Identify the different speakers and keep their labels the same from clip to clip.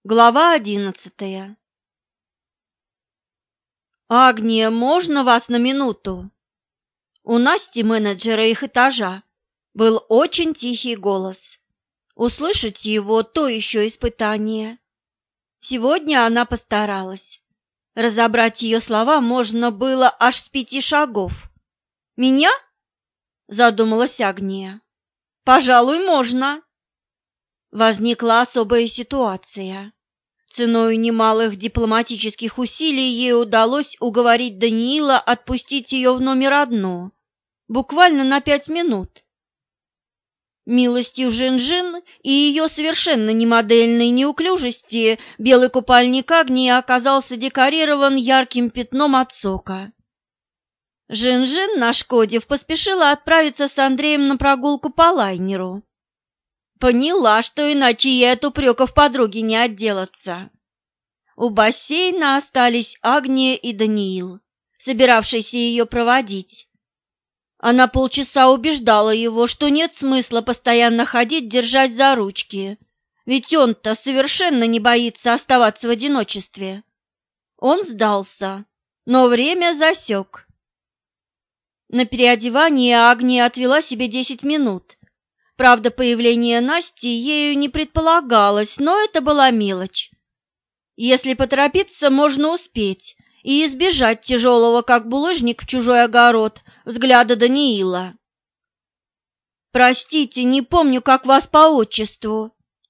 Speaker 1: Глава 11. «Агния, можно вас на минуту?» У Насти, менеджера их этажа, был очень тихий голос. Услышать его – то еще испытание. Сегодня она постаралась. Разобрать ее слова можно было аж с 5 шагов. «Меня?» – задумалась Агния. «Пожалуй, можно». Возникла особая ситуация. Ценой немалых дипломатических усилий ей удалось уговорить Даниила отпустить ее в номер одну, буквально на 5 минут. Милостью Жин-Жин и ее совершенно немодельной неуклюжести белый купальник Агнии оказался декорирован ярким пятном от сока. Жин-Жин, нашкодив, поспешила отправиться с Андреем на прогулку по лайнеру. Поняла, что иначе ей от упреков подруги не отделаться. У бассейна остались Агния и Даниил, собиравшийся ее проводить. Она полчаса убеждала его, что нет смысла постоянно ходить, держать за ручки, ведь он-то совершенно не боится оставаться в одиночестве. Он сдался, но время засек. На переодевание Агния отвела себе 10 минут. Правда, появление Насти ею не предполагалось, но это была мелочь. Если поторопиться, можно успеть и избежать тяжелого, как булыжник в чужой огород, взгляда Даниила. «Простите, не помню, как вас по отчеству».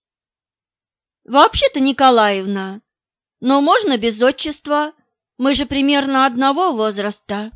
Speaker 1: «Вообще-то Николаевна, но можно без отчества, мы же примерно одного возраста».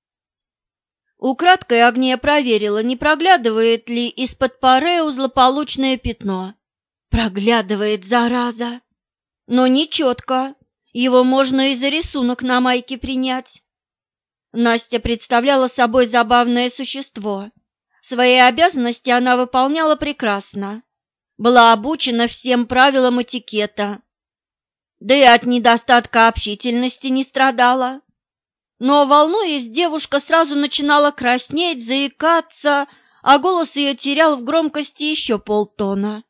Speaker 1: Украдкой Агния проверила, не проглядывает ли из-под парео злополучное пятно. Проглядывает, зараза! Но не четко, его можно и за рисунок на майке принять. Настя представляла собой забавное существо. Свои обязанности она выполняла прекрасно. Была обучена всем правилам этикета. Да и от недостатка общительности не страдала. Но, волнуясь, девушка сразу начинала краснеть, заикаться, а голос ее терял в громкости еще полтона.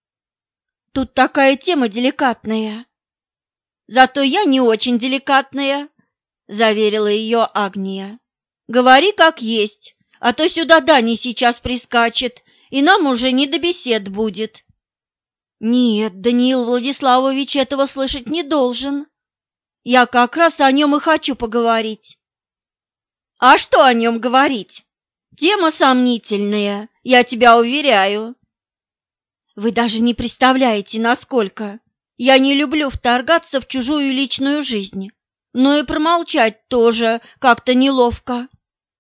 Speaker 1: Тут такая тема деликатная. Зато я не очень деликатная, заверила ее Агния. Говори как есть, а то сюда Дани сейчас прискачет, и нам уже не до бесед будет. Нет, Даниил Владиславович этого слышать не должен. Я как раз о нем и хочу поговорить. А что о нем говорить? Тема сомнительная, я тебя уверяю. Вы даже не представляете, насколько. Я не люблю вторгаться в чужую личную жизнь, но и промолчать тоже как-то неловко.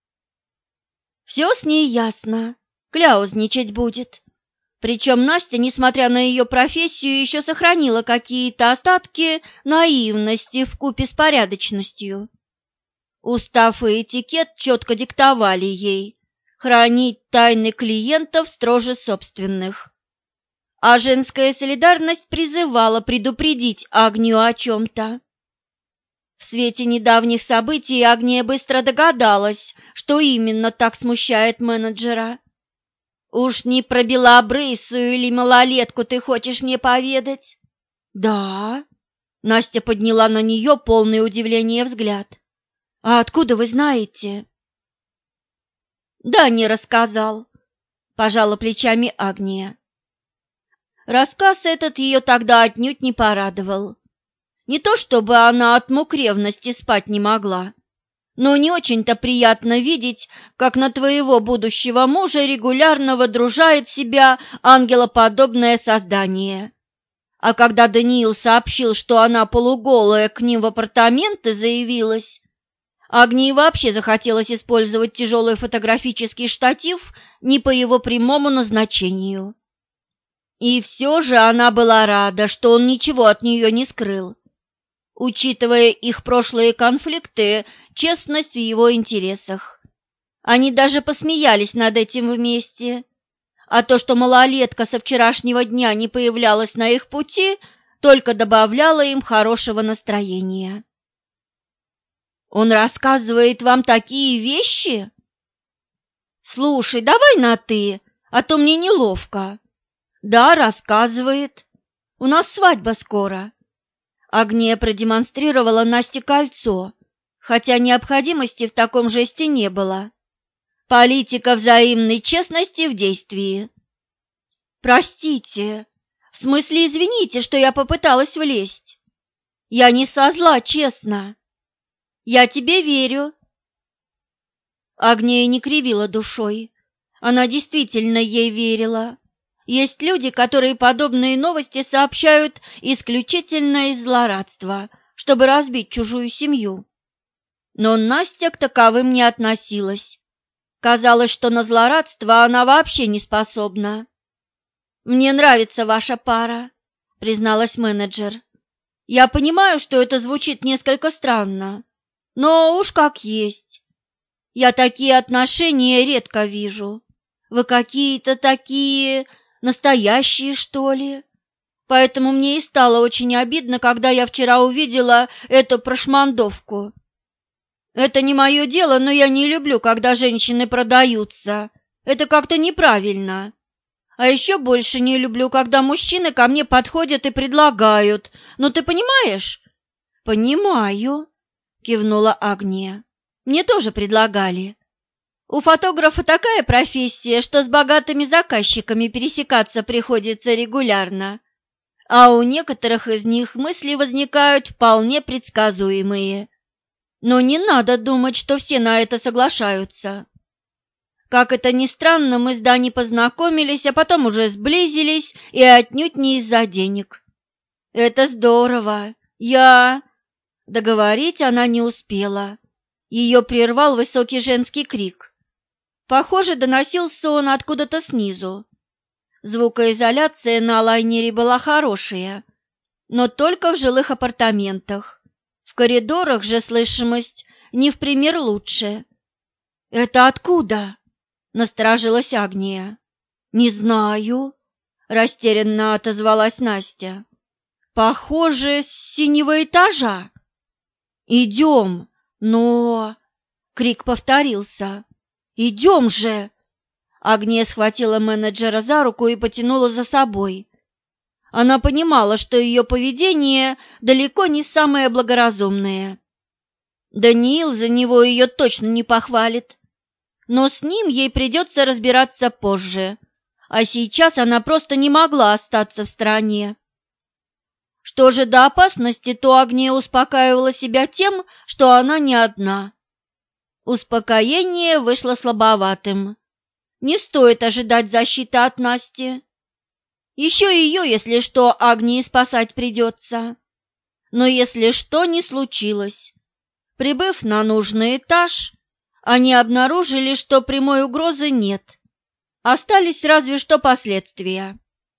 Speaker 1: Все с ней ясно, кляузничать будет. Причем Настя, несмотря на ее профессию, еще сохранила какие-то остатки наивности вкупе с порядочностью. Устав и этикет четко диктовали ей хранить тайны клиентов строже собственных. А женская солидарность призывала предупредить Агнию о чем-то. В свете недавних событий Агния быстро догадалась, что именно так смущает менеджера. «Уж не про белобрысую или малолетку ты хочешь мне поведать?» «Да», — Настя подняла на нее полное удивление взгляд. «А откуда вы знаете?» «Да, не рассказал», — пожала плечами Агния. Рассказ этот ее тогда отнюдь не порадовал. Не то чтобы она от мук ревности спать не могла, но не очень-то приятно видеть, как на твоего будущего мужа регулярно водружает себя ангелоподобное создание. А когда Даниил сообщил, что она полуголая к ним в апартаменты заявилась, Агнии вообще захотелось использовать тяжелый фотографический штатив не по его прямому назначению. И все же она была рада, что он ничего от нее не скрыл. Учитывая их прошлые конфликты, честность в его интересах. Они даже посмеялись над этим вместе. А то, что малолетка со вчерашнего дня не появлялась на их пути, только добавляло им хорошего настроения. «Он рассказывает вам такие вещи?» «Слушай, давай на «ты», а то мне неловко». «Да, рассказывает. У нас свадьба скоро». Агния продемонстрировала Насте кольцо, хотя необходимости в таком жесте не было. Политика взаимной честности в действии. «Простите, в смысле извините, что я попыталась влезть. Я не со зла, честно. Я тебе верю». Агния не кривила душой. Она действительно ей верила. Есть люди, которые подобные новости сообщают исключительно из злорадства, чтобы разбить чужую семью. Но Настя к таковым не относилась. Казалось, что на злорадство она вообще не способна. «Мне нравится ваша пара», — призналась менеджер. «Я понимаю, что это звучит несколько странно, но уж как есть. Я такие отношения редко вижу. Вы какие-то такие настоящие, что ли? Поэтому мне и стало очень обидно, когда я вчера увидела эту прошмандовку. Это не мое дело, но я не люблю, когда женщины продаются. Это как-то неправильно. А еще больше не люблю, когда мужчины ко мне подходят и предлагают. Ну, ты понимаешь?» «Понимаю», — кивнула Агния. «Мне тоже предлагали. У фотографа такая профессия, что с богатыми заказчиками пересекаться приходится регулярно. А у некоторых из них мысли возникают вполне предсказуемые. Но не надо думать, что все на это соглашаются. Как это ни странно, мы с Даней познакомились, а потом уже сблизились, и отнюдь не из-за денег. Это здорово. Договорить она не успела. Ее прервал высокий женский крик. Похоже, доносился он откуда-то снизу. Звукоизоляция на лайнере была хорошая, но только в жилых апартаментах. В коридорах же слышимость не в пример лучше. «Это откуда?» — насторожилась Агния. «Не знаю», — растерянно отозвалась Настя. «Похоже, с синего этажа». «Идем, но...» — крик повторился. «Идем же!» Агния схватила менеджера за руку и потянула за собой. Она понимала, что ее поведение далеко не самое благоразумное. Даниил за него ее точно не похвалит. Но с ним ей придется разбираться позже, а сейчас она просто не могла остаться в стороне. Что же до опасности, то Агния успокаивала себя тем, что она не одна. Успокоение вышло слабоватым. Не стоит ожидать защиты от Насти. Еще ее, если что, Агнии спасать придется. Но если что не случилось, прибыв на нужный этаж, они обнаружили, что прямой угрозы нет. Остались разве что последствия.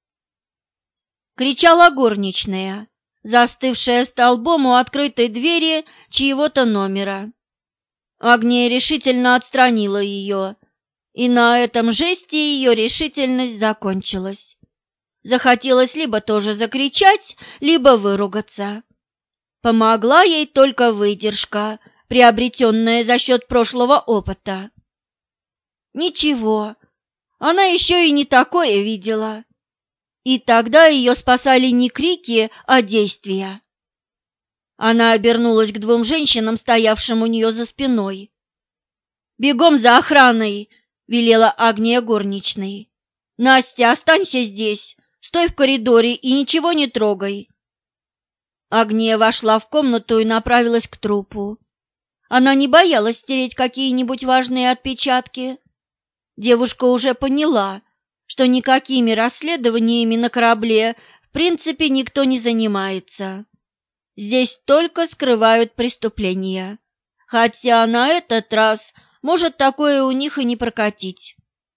Speaker 1: Кричала горничная, застывшая столбом у открытой двери чьего-то номера. Агния решительно отстранила ее, и на этом жесте ее решительность закончилась. Захотелось либо тоже закричать, либо выругаться. Помогла ей только выдержка, приобретенная за счет прошлого опыта. Ничего, она еще и не такое видела. И тогда ее спасали не крики, а действия. Она обернулась к двум женщинам, стоявшим у нее за спиной. «Бегом за охраной!» — велела Агния горничной. «Настя, останься здесь, стой в коридоре и ничего не трогай». Агния вошла в комнату и направилась к трупу. Она не боялась стереть какие-нибудь важные отпечатки. Девушка уже поняла, что никакими расследованиями на корабле в принципе никто не занимается. Здесь только скрывают преступления, хотя на этот раз может такое у них и не прокатить.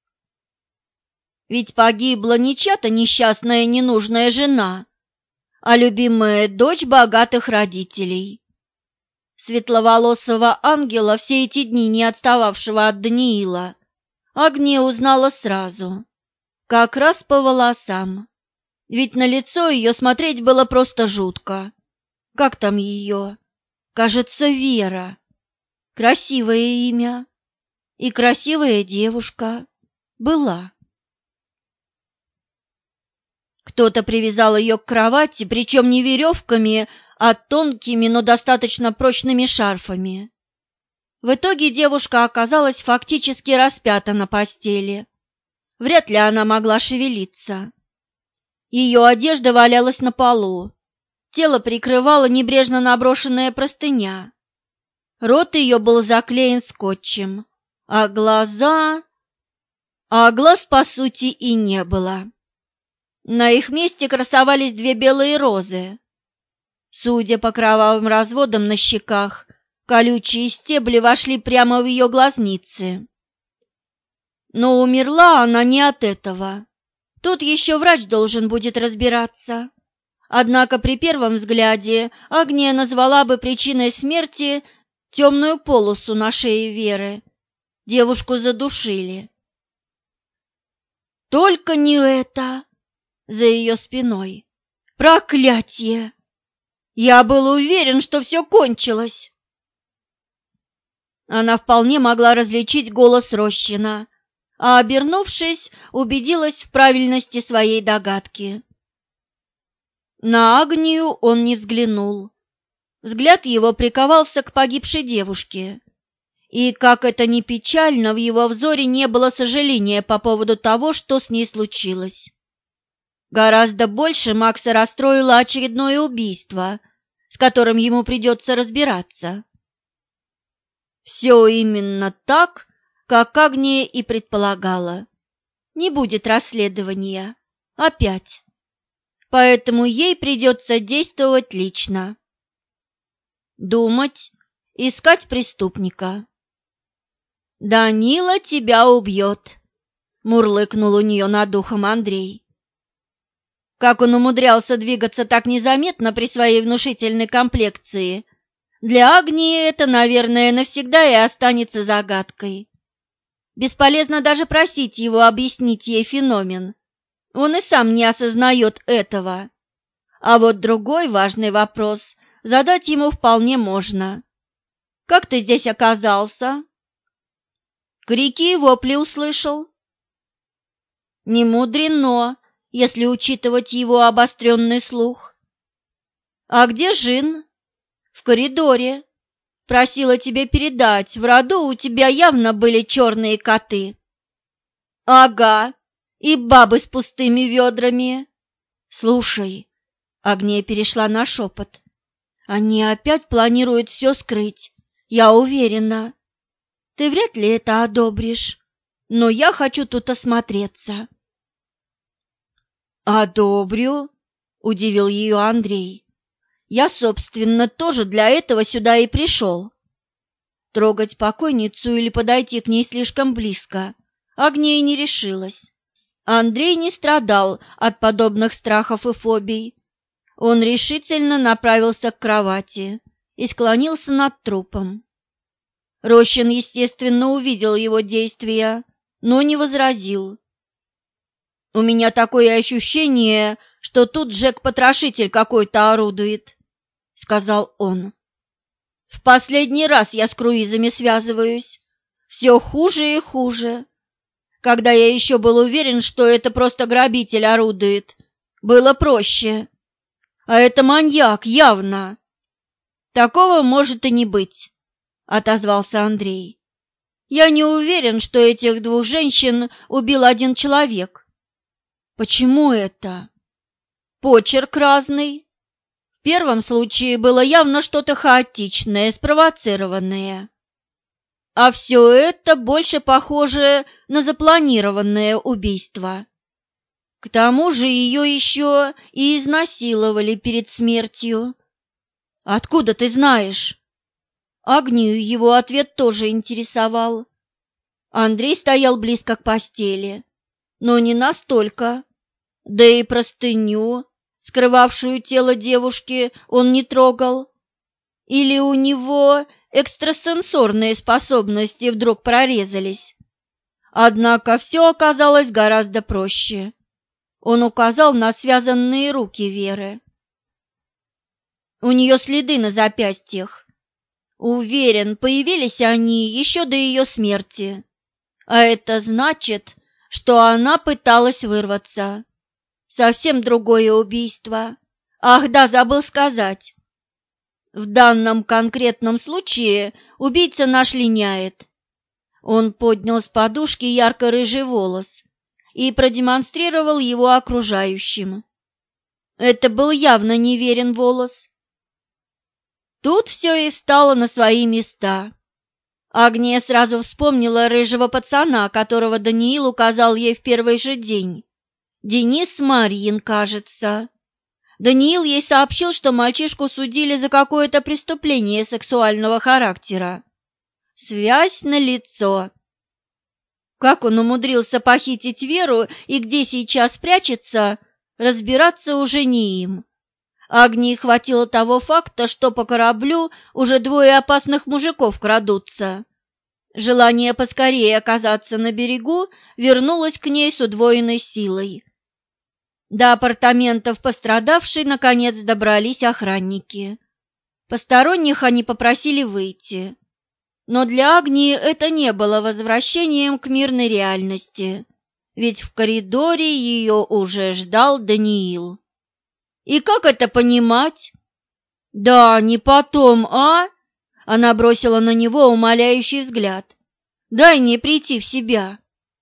Speaker 1: Ведь погибла не чья-то несчастная ненужная жена, а любимая дочь богатых родителей. Светловолосого ангела, все эти дни не отстававшего от Даниила, Агния узнала сразу, как раз по волосам, ведь на лицо ее смотреть было просто жутко. Как там ее? Кажется, Вера. Красивое имя. И красивая девушка. Была. Кто-то привязал ее к кровати, причем не веревками, а тонкими, но достаточно прочными шарфами. В итоге девушка оказалась фактически распята на постели. Вряд ли она могла шевелиться. Ее одежда валялась на полу. Тело прикрывала небрежно наброшенная простыня. Рот ее был заклеен скотчем, а глаза... А глаз, по сути, и не было. На их месте красовались две белые розы. Судя по кровавым разводам на щеках, колючие стебли вошли прямо в ее глазницы. Но умерла она не от этого. Тут еще врач должен будет разбираться. Однако при первом взгляде Агния назвала бы причиной смерти темную полосу на шее Веры. Девушку задушили. Только не это! За ее спиной. Проклятье! Я был уверен, что все кончилось. Она вполне могла различить голос Рощина, а, обернувшись, убедилась в правильности своей догадки. На Агнию он не взглянул. Взгляд его приковался к погибшей девушке. И, как это ни печально, в его взоре не было сожаления по поводу того, что с ней случилось. Гораздо больше Макса расстроило очередное убийство, с которым ему придется разбираться. Все именно так, как Агния и предполагала. Не будет расследования. Опять. Поэтому ей придется действовать лично. Думать, искать преступника. «Данила тебя убьет», — мурлыкнул у нее над ухом Андрей. Как он умудрялся двигаться так незаметно при своей внушительной комплекции, для Агнии это, наверное, навсегда и останется загадкой. Бесполезно даже просить его объяснить ей феномен. Он и сам не осознает этого. А вот другой важный вопрос задать ему вполне можно. «Как ты здесь оказался?» Крики и вопли услышал. Не мудрено, если учитывать его обостренный слух. «А где Жин?» «В коридоре. Просила тебе передать, в роду у тебя явно были черные коты». «Ага, и бабы с пустыми ведрами». «Слушай», — Агния перешла на шепот, — «они опять планируют все скрыть, я уверена. Ты вряд ли это одобришь, но я хочу тут осмотреться». «Одобрю», — удивил ее Андрей. «Я, собственно, тоже для этого сюда и пришел». Трогать покойницу или подойти к ней слишком близко Агния не решилась. Андрей не страдал от подобных страхов и фобий. Он решительно направился к кровати и склонился над трупом. Рощин, естественно, увидел его действия, но не возразил. «У меня такое ощущение, что тут Джек-потрошитель какой-то орудует», — сказал он. «В последний раз я с круизами связываюсь. Все хуже и хуже. Когда я еще был уверен, что это просто грабитель орудует, было проще. А это маньяк, явно». «Такого может и не быть», — отозвался Андрей. «Я не уверен, что этих двух женщин убил один человек». «Почему это?» «Почерк разный. В первом случае было явно что-то хаотичное, спровоцированное. А все это больше похоже на запланированное убийство. К тому же ее еще и изнасиловали перед смертью». «Откуда ты знаешь?» Агнию его ответ тоже интересовал. Андрей стоял близко к постели, но не настолько. Да и простыню, скрывавшую тело девушки, он не трогал. Или у него экстрасенсорные способности вдруг прорезались. Однако все оказалось гораздо проще. Он указал на связанные руки Веры. У нее следы на запястьях. Уверен, появились они еще до ее смерти. А это значит, что она пыталась вырваться. совсем другое убийство. Ах да, забыл сказать. В данном конкретном случае убийца наш линяет. Он поднял с подушки ярко-рыжий волос и продемонстрировал его окружающим. Это был явно неверен волос. Тут все и встало на свои места. Агния сразу вспомнила рыжего пацана, которого Даниил указал ей в первый же день. Денис Марьин, кажется. Даниил ей сообщил, что мальчишку судили за какое-то преступление сексуального характера. Связь налицо. Как он умудрился похитить Веру и где сейчас прячется, разбираться уже не им. Агнии хватило того факта, что по кораблю уже двое опасных мужиков крадутся. Желание поскорее оказаться на берегу вернулось к ней с удвоенной силой. До апартаментов пострадавшей наконец добрались охранники. Посторонних они попросили выйти. Но для Агнии это не было возвращением к мирной реальности, ведь в коридоре ее уже ждал Даниил. И как это понимать? Да, не потом, а? Она бросила на него умоляющий взгляд. Дай мне прийти в себя.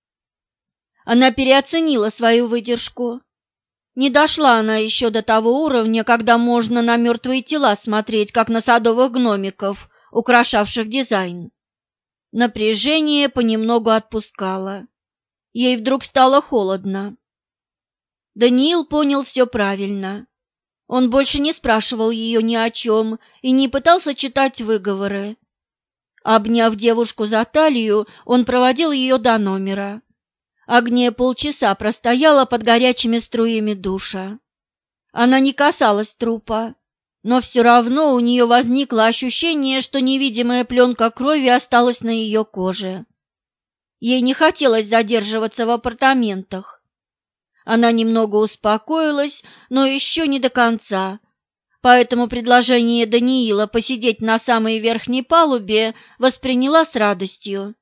Speaker 1: Она переоценила свою выдержку. Не дошла она еще до того уровня, когда можно на мертвые тела смотреть, как на садовых гномиков, украшавших дизайн. Напряжение понемногу отпускало. Ей вдруг стало холодно. Даниил понял все правильно. Он больше не спрашивал ее ни о чем и не пытался читать выговоры. Обняв девушку за талию, он проводил ее до номера. Агния полчаса простояла под горячими струями душа. Она не касалась трупа, но все равно у нее возникло ощущение, что невидимая пленка крови осталась на ее коже. Ей не хотелось задерживаться в апартаментах. Она немного успокоилась, но еще не до конца, поэтому предложение Даниила посидеть на самой верхней палубе восприняла с радостью.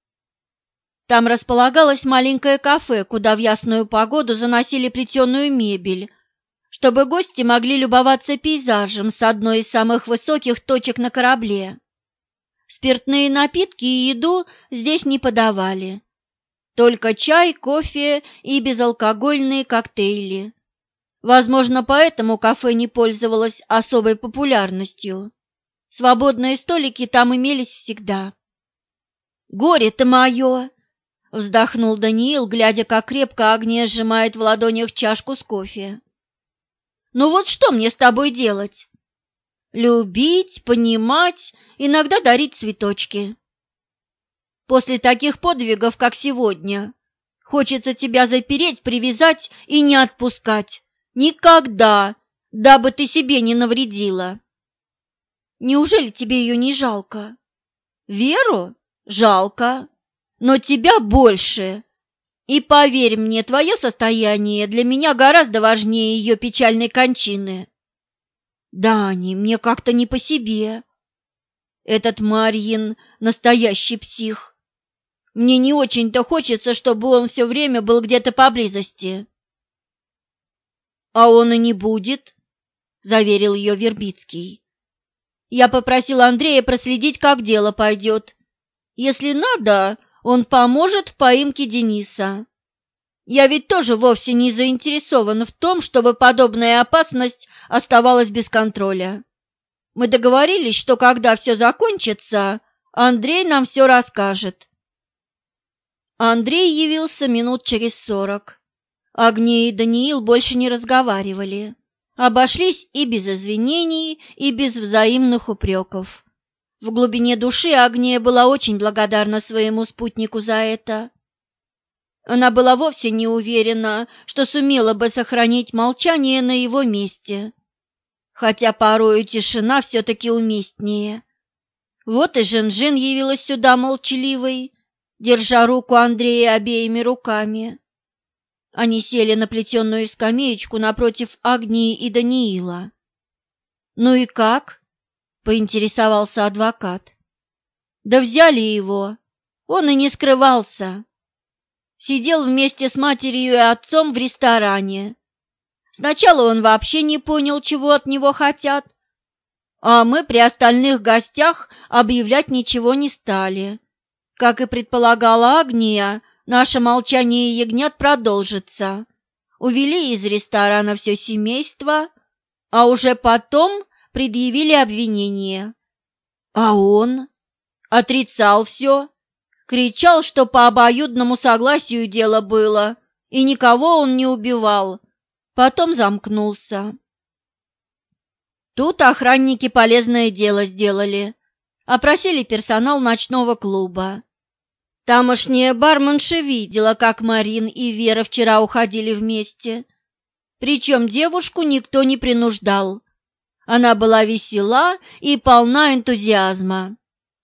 Speaker 1: Там располагалось маленькое кафе, куда в ясную погоду заносили плетеную мебель, чтобы гости могли любоваться пейзажем с одной из самых высоких точек на корабле. Спиртные напитки и еду здесь не подавали. Только чай, кофе и безалкогольные коктейли. Возможно, поэтому кафе не пользовалось особой популярностью. Свободные столики там имелись всегда. «Горе-то мое!» — вздохнул Даниил, глядя, как крепко Агния сжимает в ладонях чашку с кофе. «Ну вот что мне с тобой делать? Любить, понимать, иногда дарить цветочки. После таких подвигов, как сегодня, хочется тебя запереть, привязать и не отпускать. Никогда, дабы ты себе не навредила. Неужели тебе ее не жалко? Веру? Жалко, но тебя больше. И поверь мне, твое состояние для меня гораздо важнее ее печальной кончины. Дани, мне как-то не по себе. Этот Марьин настоящий псих. Мне не очень-то хочется, чтобы он все время был где-то поблизости. А он и не будет, заверил ее Вербицкий. Я попросил Андрея проследить, как дело пойдет. Если надо, он поможет в поимке Дениса. Я ведь тоже вовсе не заинтересована в том, чтобы подобная опасность оставалась без контроля. Мы договорились, что когда все закончится, Андрей нам все расскажет. Андрей явился минут через 40. Агния и Даниил больше не разговаривали. Обошлись и без извинений, и без взаимных упреков. В глубине души Агния была очень благодарна своему спутнику за это. Она была вовсе не уверена, что сумела бы сохранить молчание на его месте, хотя порою тишина все-таки уместнее. Вот и Жин-Жин явилась сюда молчаливой, держа руку Андрея обеими руками. Они сели на плетеную скамеечку напротив Агнии и Даниила. «Ну и как?» — поинтересовался адвокат. «Да взяли его. Он и не скрывался. Сидел вместе с матерью и отцом в ресторане. Сначала он вообще не понял, чего от него хотят, а мы при остальных гостях объявлять ничего не стали. Как и предполагала Агния, наше молчание ягнят продолжится. Увели из ресторана все семейство, а уже потом предъявили обвинение. А он отрицал все, кричал, что по обоюдному согласию дело было, и никого он не убивал. Потом замкнулся. Тут охранники полезное дело сделали. Опросили персонал ночного клуба. Тамошняя барменша видела, как Марин и Вера вчера уходили вместе. Причем девушку никто не принуждал. Она была весела и полна энтузиазма.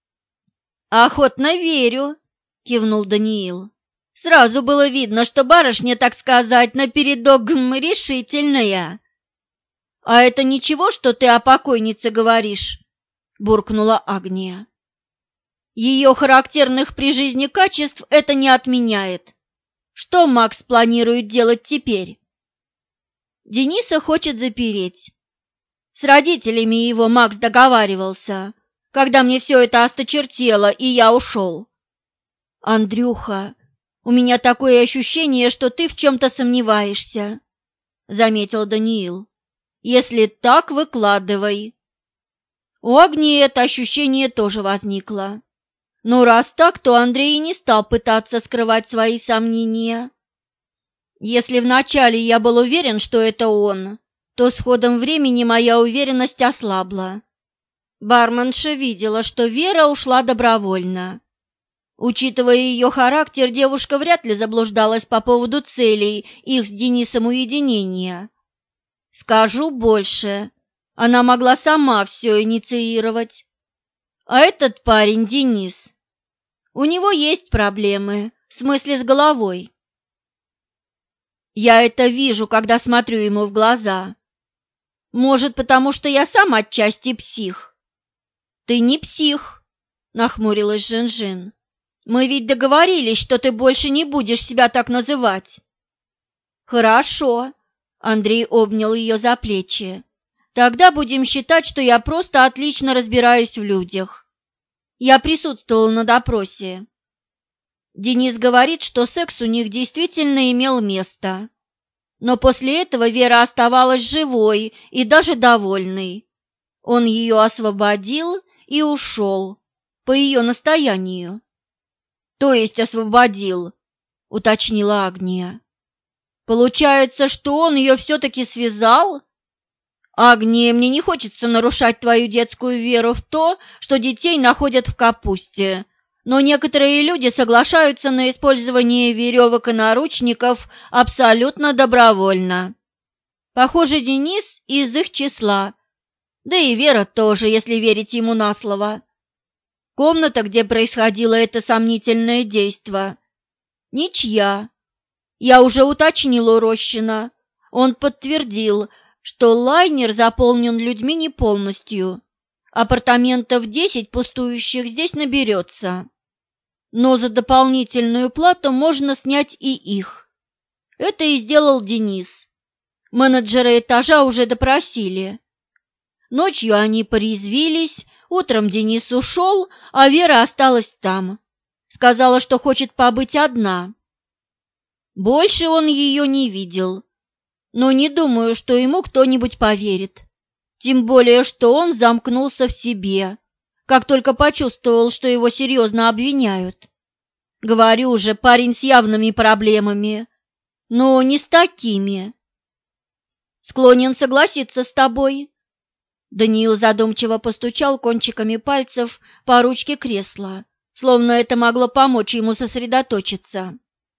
Speaker 1: «Охотно верю», — кивнул Даниил. «Сразу было видно, что барышня, так сказать, напередок решительная». «А это ничего, что ты о покойнице говоришь?» — буркнула Агния. «Ее характерных при жизни качеств это не отменяет. Что Макс планирует делать теперь?» «Дениса хочет запереть. С родителями его Макс договаривался, когда мне все это осточертело, и я ушел». «Андрюха, у меня такое ощущение, что ты в чем-то сомневаешься», — заметил Даниил. «Если так, выкладывай». У Агнии это ощущение тоже возникло. Но раз так, то Андрей не стал пытаться скрывать свои сомнения. «Если вначале я был уверен, что это он, то с ходом времени моя уверенность ослабла. Барменша видела, что Вера ушла добровольно. Учитывая ее характер, девушка вряд ли заблуждалась по поводу целей их с Денисом уединения. Скажу больше, она могла сама все инициировать. А этот парень, Денис, у него есть проблемы, в смысле с головой. Я это вижу, когда смотрю ему в глаза. Может, потому что я сам отчасти псих?» «Ты не псих», — нахмурилась Жин-Жин. «Мы ведь договорились, что ты больше не будешь себя так называть». «Хорошо», — Андрей обнял ее за плечи. «Тогда будем считать, что я просто отлично разбираюсь в людях. Я присутствовал на допросе. Денис говорит, что секс у них действительно имел место. Но после этого Вера оставалась живой и даже довольной. Он ее освободил и ушел, по ее настоянию». «То есть освободил», — уточнила Агния. «Получается, что он ее все-таки связал?» «Агния, мне не хочется нарушать твою детскую веру в то, что детей находят в капусте, но некоторые люди соглашаются на использование веревок и наручников абсолютно добровольно. Похоже, Денис из их числа, да и Вера тоже, если верить ему на слово. Комната, где происходило это сомнительное действо, ничья. Я уже уточнил у Рощина. Он подтвердил, что лайнер заполнен людьми не полностью. Апартаментов 10 пустующих здесь наберется. Но за дополнительную плату можно снять и их. Это и сделал Денис. Менеджера этажа уже допросили. Ночью они порезвились, утром Денис ушел, а Вера осталась там. Сказала, что хочет побыть одна. Больше он ее не видел, но не думаю, что ему кто-нибудь поверит. Тем более, что он замкнулся в себе, как только почувствовал, что его серьезно обвиняют. Говорю же, парень с явными проблемами, но не с такими. Склонен согласиться с тобой. Даниил задумчиво постучал кончиками пальцев по ручке кресла, словно это могло помочь ему сосредоточиться.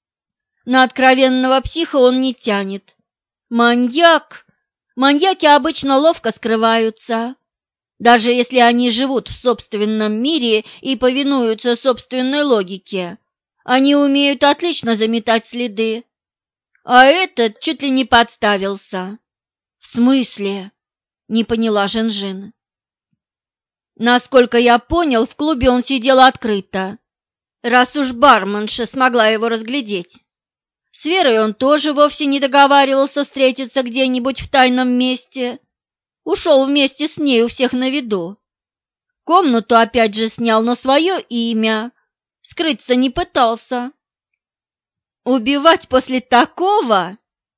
Speaker 1: На откровенного психа он не тянет. Маньяк! Маньяки обычно ловко скрываются. Даже если они живут в собственном мире и повинуются собственной логике, они умеют отлично заметать следы. А этот чуть ли не подставился. В смысле? Не поняла Жин-Жин. Насколько я понял, в клубе он сидел открыто, раз уж барменша смогла его разглядеть. С Верой он тоже вовсе не договаривался встретиться где-нибудь в тайном месте. Ушел вместе с ней у всех на виду. Комнату опять же снял на свое имя, скрыться не пытался. Убивать после такого?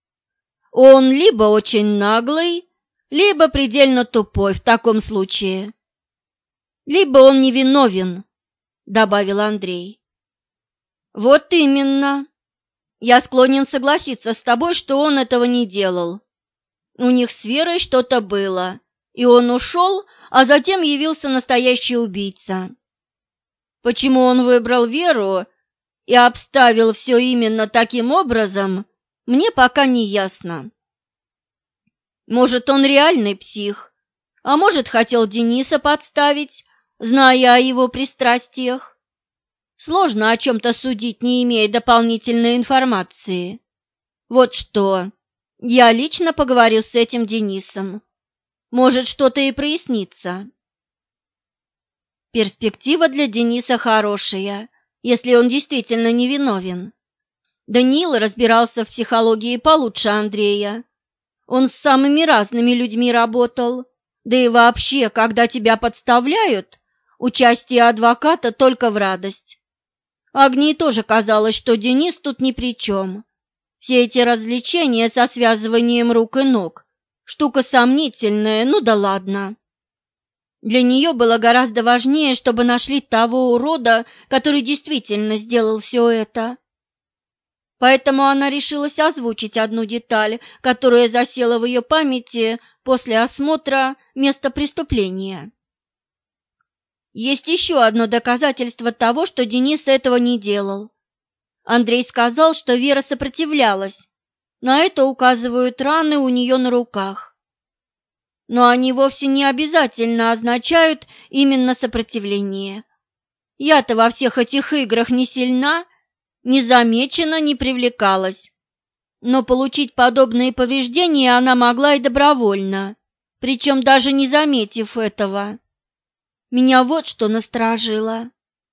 Speaker 1: Он либо очень наглый, либо предельно тупой в таком случае. Либо он невиновен, добавил Андрей. Вот именно. Я склонен согласиться с тобой, что он этого не делал. У них с Верой что-то было, и он ушел, а затем явился настоящий убийца. Почему он выбрал Веру и обставил все именно таким образом, мне пока не ясно. Может, он реальный псих, а может, хотел Дениса подставить, зная о его пристрастиях. Сложно о чем-то судить, не имея дополнительной информации. Вот что, я лично поговорю с этим Денисом. Может, что-то и прояснится. Перспектива для Дениса хорошая, если он действительно невиновен. Даниил разбирался в психологии получше Андрея. Он с самыми разными людьми работал, да и вообще, когда тебя подставляют, участие адвоката только в радость. Агнии тоже казалось, что Денис тут ни при чем. Все эти развлечения со связыванием рук и ног – штука сомнительная, ну да ладно. Для нее было гораздо важнее, чтобы нашли того урода, который действительно сделал все это. Поэтому она решилась озвучить одну деталь, которая засела в ее памяти после осмотра места преступления. Есть еще одно доказательство того, что Денис этого не делал. Андрей сказал, что Вера сопротивлялась. На это указывают раны у нее на руках. Но они вовсе не обязательно означают именно сопротивление. Я-то во всех этих играх не сильна, не замечена, не привлекалась. Но получить подобные повреждения она могла и добровольно, причем даже не заметив этого. Меня вот что насторожило.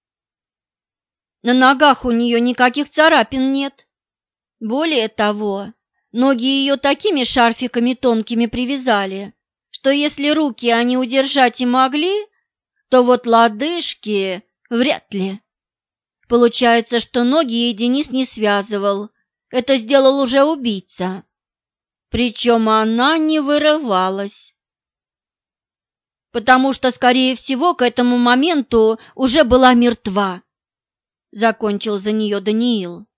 Speaker 1: На ногах у нее никаких царапин нет. Более того, ноги ее такими шарфиками тонкими привязали, что если руки они удержать и могли, то вот лодыжки вряд ли. Получается, что ноги ей Денис не связывал, это сделал уже убийца. Причем она не вырывалась. Потому что, скорее всего, к этому моменту уже была мертва, закончил за нее Даниил.